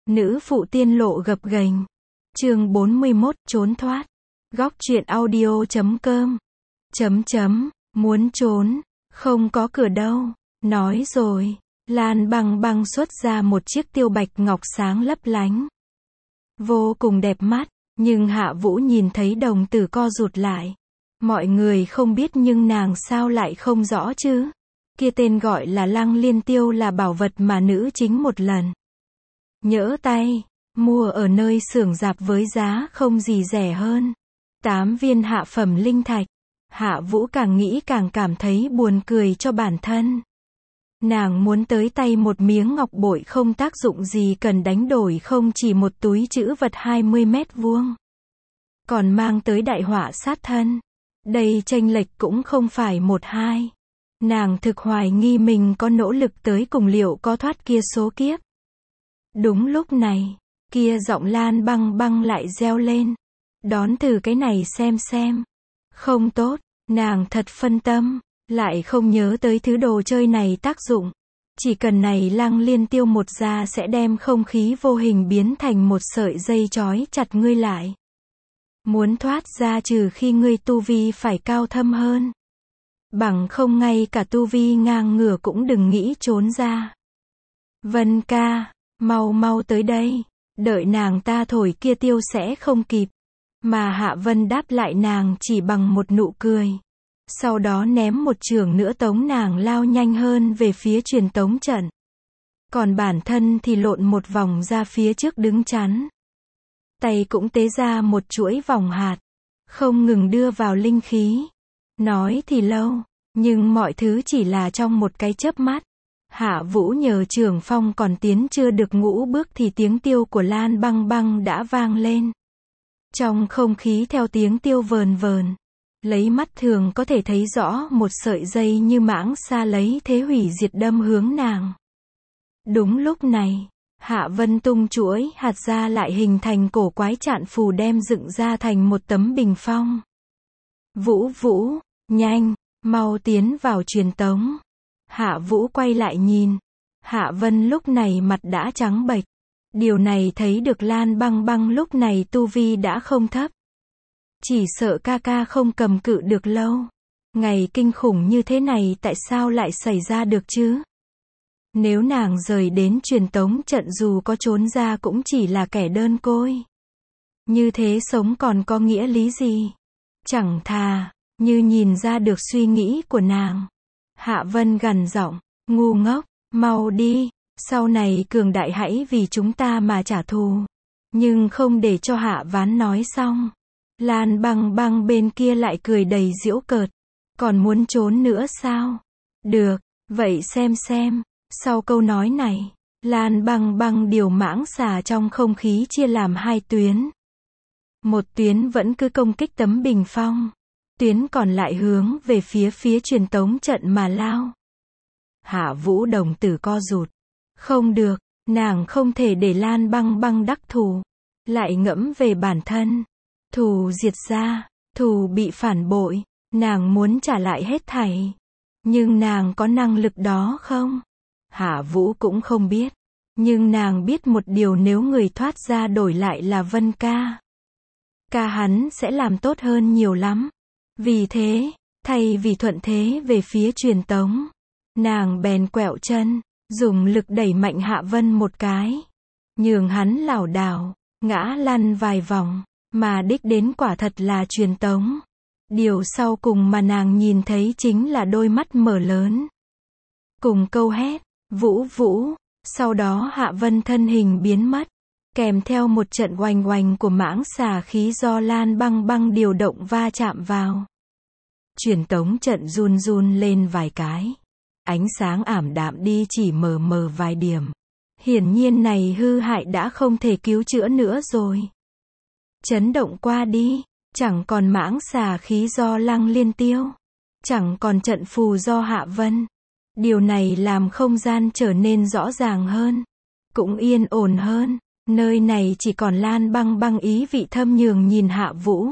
Nữ phụ tiên lộ gập ghềnh. Chương 41, trốn thoát. Góc truyện audio.com. Muốn trốn, không có cửa đâu. Nói rồi, Lan Băng Băng xuất ra một chiếc tiêu bạch ngọc sáng lấp lánh. Vô cùng đẹp mắt, nhưng Hạ Vũ nhìn thấy đồng tử co rụt lại. Mọi người không biết nhưng nàng sao lại không rõ chứ? Kia tên gọi là Lăng Liên Tiêu là bảo vật mà nữ chính một lần nhỡ tay mua ở nơi xưởng rạp với giá không gì rẻ hơn 8 viên hạ phẩm linh thạch. Hạ Vũ càng nghĩ càng cảm thấy buồn cười cho bản thân. Nàng muốn tới tay một miếng ngọc bội không tác dụng gì, cần đánh đổi không chỉ một túi trữ vật 20 mét vuông, còn mang tới đại họa sát thân. Đây chênh lệch cũng không phải 1-2. Nàng thực hoài nghi mình có nỗ lực tới cùng liệu có thoát kia số kiếp. Đúng lúc này, kia giọng Lan Băng Băng lại reo lên. Đón thử cái này xem. Không tốt, nàng thật phân tâm, lại không nhớ tới thứ đồ chơi này tác dụng. Chỉ cần này Lăng Liên Tiêu một ra sẽ đem không khí vô hình biến thành một sợi dây trói chặt ngươi lại. Muốn thoát ra trừ khi ngươi tu vi phải cao thâm hơn. Bằng không ngay cả tu vi ngang ngửa cũng đừng nghĩ trốn ra. Vân ca, mau tới đây, đợi nàng ta thổi kia tiêu sẽ không kịp. Mà Hạ Vân đáp lại nàng chỉ bằng một nụ cười. Sau đó ném một chưởng nữa tống nàng lao nhanh hơn về phía truyền tống trận. Còn bản thân thì lộn một vòng ra phía trước đứng chắn. Tay cũng tế ra một chuỗi vòng hạt, không ngừng đưa vào linh khí. Nói thì lâu, nhưng mọi thứ chỉ là trong một cái chớp mắt. Hạ Vũ nhờ trưởng phong còn tiến chưa được ngũ bước thì tiếng tiêu của Lan Băng Băng đã vang lên. Trong không khí theo tiếng tiêu vờn vờn, lấy mắt thường có thể thấy rõ một sợi dây như mãng xa lấy thế hủy diệt đâm hướng nàng. Đúng lúc này, Hạ Vân tung chuỗi hạt ra lại hình thành cổ quái trạn phù đem dựng ra thành một tấm bình phong. Vũ, nhanh, mau tiến vào truyền tống. Hạ Vũ quay lại nhìn. Hạ Vân lúc này mặt đã trắng bệch. Điều này thấy được Lan Băng Băng lúc này tu vi đã không thấp. Chỉ sợ ca không cầm cự được lâu. Ngày kinh khủng như thế này tại sao lại xảy ra được chứ? Nếu nàng rời đến truyền tống trận dù có trốn ra cũng chỉ là kẻ đơn côi. Như thế sống còn có nghĩa lý gì? Chẳng thà, như nhìn ra được suy nghĩ của nàng. Hạ Vân gằn giọng, ngu ngốc, mau đi, sau này cường đại hãy vì chúng ta mà trả thù. Nhưng không để cho Hạ Ván nói xong. Lan Băng Băng bên kia lại cười đầy giễu cợt. Còn muốn trốn nữa sao? Được, vậy xem. Sau câu nói này, Lan Băng Băng điều mãng xà trong không khí chia làm 2 tuyến. Một tuyến vẫn cứ công kích tấm bình phong. Tuyến còn lại hướng về phía truyền tống trận mà lao. Hạ Vũ đồng tử co rụt. Không được, nàng không thể để Lan Băng Băng đắc thù. Lại ngẫm về bản thân. Thù diệt ra, thù bị phản bội, nàng muốn trả lại hết thảy. Nhưng nàng có năng lực đó không? Hạ Vũ cũng không biết. Nhưng nàng biết một điều, nếu người thoát ra đổi lại là Vân ca. Ca hắn sẽ làm tốt hơn nhiều lắm. Vì thế, thay vì thuận thế về phía truyền tống, nàng bèn quẹo chân, dùng lực đẩy mạnh Hạ Vân một cái. Nhường hắn lảo đảo, ngã lăn vài vòng, mà đích đến quả thật là truyền tống. Điều sau cùng mà nàng nhìn thấy chính là đôi mắt mở lớn. Cùng câu hét, Vũ, sau đó Hạ Vân thân hình biến mất, kèm theo một trận oanh của mãng xà khí do Lan Băng Băng điều động va chạm vào. Truyền tống trận run lên vài cái. Ánh sáng ảm đạm đi chỉ mờ vài điểm. Hiển nhiên này hư hại đã không thể cứu chữa nữa rồi. Chấn động qua đi, chẳng còn mãng xà khí do Lăng Liên Tiêu, chẳng còn trận phù do Hạ Vân. Điều này làm không gian trở nên rõ ràng hơn, cũng yên ổn hơn. Nơi này chỉ còn Lan Băng Băng ý vị thâm nhường nhìn Hạ Vũ.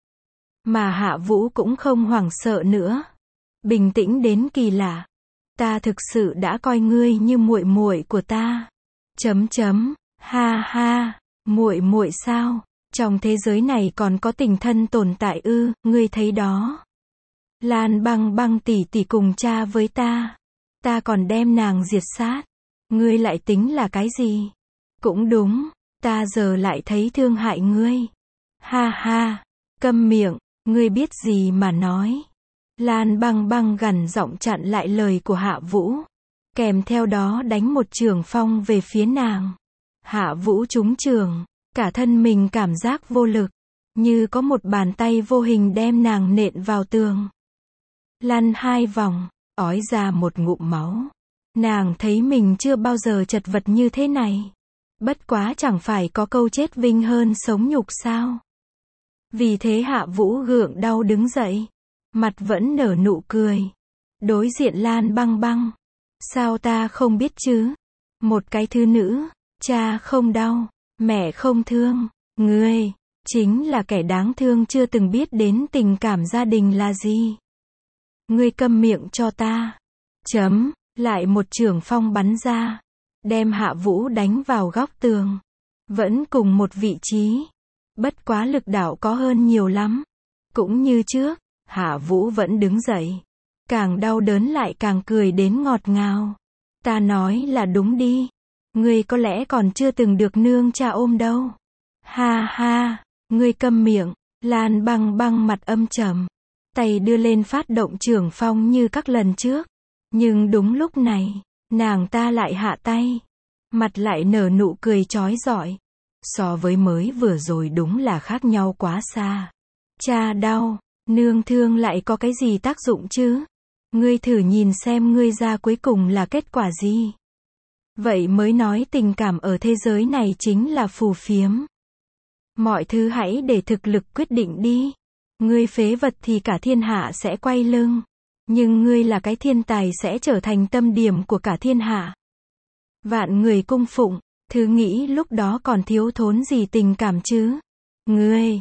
Mà Hạ Vũ cũng không hoảng sợ nữa. Bình tĩnh đến kỳ lạ. Ta thực sự đã coi ngươi như muội muội của ta. Ha ha, muội muội sao? Trong thế giới này còn có tình thân tồn tại ư? Ngươi thấy đó. Lan Băng Băng tỷ tỷ cùng cha với ta. Ta còn đem nàng diệt sát. Ngươi lại tính là cái gì? Cũng đúng, ta giờ lại thấy thương hại ngươi. Ha ha, câm miệng, ngươi biết gì mà nói. Lan Băng Băng gằn giọng chặn lại lời của Hạ Vũ. Kèm theo đó đánh một chưởng phong về phía nàng. Hạ Vũ trúng chưởng, cả thân mình cảm giác vô lực, như có một bàn tay vô hình đem nàng nện vào tường. Lăn 2 vòng, ói ra một ngụm máu. Nàng thấy mình chưa bao giờ chật vật như thế này. Bất quá chẳng phải có câu chết vinh hơn sống nhục sao? Vì thế Hạ Vũ gượng đau đứng dậy, mặt vẫn nở nụ cười. Đối diện Lan Băng Băng. Sao ta không biết chứ? Một cái thứ nữ, cha không đau, mẹ không thương, ngươi chính là kẻ đáng thương chưa từng biết đến tình cảm gia đình là gì. Ngươi câm miệng cho ta. Chấm, lại một chưởng phong bắn ra, đem Hạ Vũ đánh vào góc tường. Vẫn cùng một vị trí, bất quá lực đạo có hơn nhiều lắm. Cũng như trước, Hạ Vũ vẫn đứng dậy, càng đau đớn lại càng cười đến ngọt ngào. Ta nói là đúng đi. Ngươi có lẽ còn chưa từng được nương cha ôm đâu. Ha ha, ngươi câm miệng. Lan Băng Băng mặt âm trầm, tay đưa lên phát động chưởng phong như các lần trước. Nhưng đúng lúc này, nàng ta lại hạ tay, mặt lại nở nụ cười chói rọi. So với mới vừa rồi đúng là khác nhau quá xa. Cha đau, nương thương lại có cái gì tác dụng chứ? Ngươi thử nhìn xem ngươi ra cuối cùng là kết quả gì. Vậy mới nói tình cảm ở thế giới này chính là phù phiếm. Mọi thứ hãy để thực lực quyết định đi. Ngươi phế vật thì cả thiên hạ sẽ quay lưng. Nhưng ngươi là cái thiên tài sẽ trở thành tâm điểm của cả thiên hạ. Vạn người cung phụng, thứ nghĩ lúc đó còn thiếu thốn gì tình cảm chứ? Ngươi,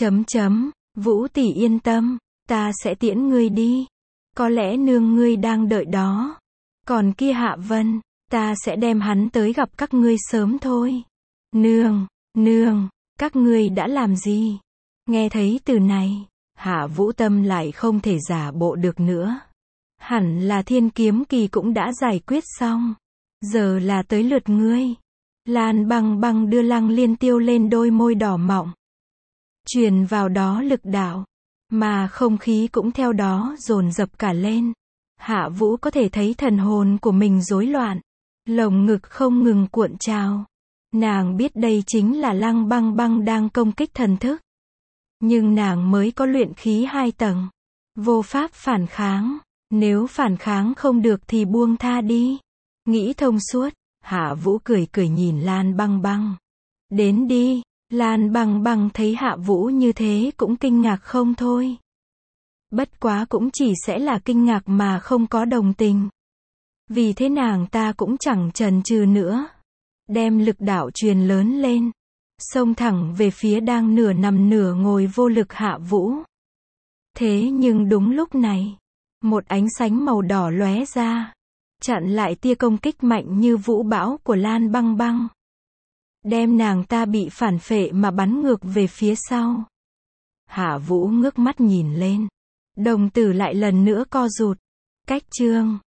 Vũ tỷ yên tâm, ta sẽ tiễn ngươi đi. Có lẽ nương ngươi đang đợi đó. Còn kia Hạ Vân, ta sẽ đem hắn tới gặp các ngươi sớm thôi. Nương, các ngươi đã làm gì? Nghe thấy từ này, Hạ Vũ tâm lại không thể giả bộ được nữa. Hẳn là Thiên Kiếm Kỳ cũng đã giải quyết xong. Giờ là tới lượt ngươi. Lan Băng Băng đưa Lăng Liên Tiêu lên đôi môi đỏ mọng. Truyền vào đó lực đạo. Mà không khí cũng theo đó dồn dập cả lên. Hạ Vũ có thể thấy thần hồn của mình rối loạn. Lồng ngực không ngừng cuộn trào. Nàng biết đây chính là Lăng Băng Băng đang công kích thần thức. Nhưng nàng mới có luyện khí 2 tầng. Vô pháp phản kháng. Nếu phản kháng không được thì buông tha đi. Nghĩ thông suốt, Hạ Vũ cười cười nhìn Lan Băng Băng. Đến đi. Lan Băng Băng thấy Hạ Vũ như thế cũng kinh ngạc không thôi. Bất quá cũng chỉ sẽ là kinh ngạc mà không có đồng tình. Vì thế nàng ta cũng chẳng chần chừ nữa. Đem lực đạo truyền lớn lên. Xông thẳng về phía đang nửa nằm nửa ngồi vô lực Hạ Vũ. Thế nhưng đúng lúc này, một ánh sáng màu đỏ lóe ra. Chặn lại tia công kích mạnh như vũ bão của Lan Băng Băng. Đem nàng ta bị phản phệ mà bắn ngược về phía sau. Hạ Vũ ngước mắt nhìn lên. Đồng tử lại lần nữa co rụt. Cách chương